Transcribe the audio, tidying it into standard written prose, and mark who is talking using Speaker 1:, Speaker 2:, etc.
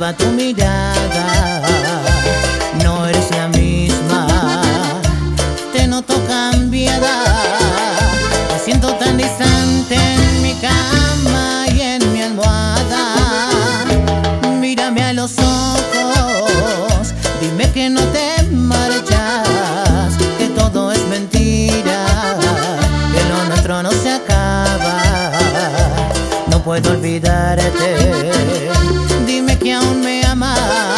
Speaker 1: cautiva tu mirada. No eres la misma, te noto cambiada. Me siento tan distante en mi cama y en mi almohada. Mírame a los ojos, dime que no te marchas, que todo es mentira, que lo nuestro no se acaba. No puedo olvidarte, dime que aún me amas.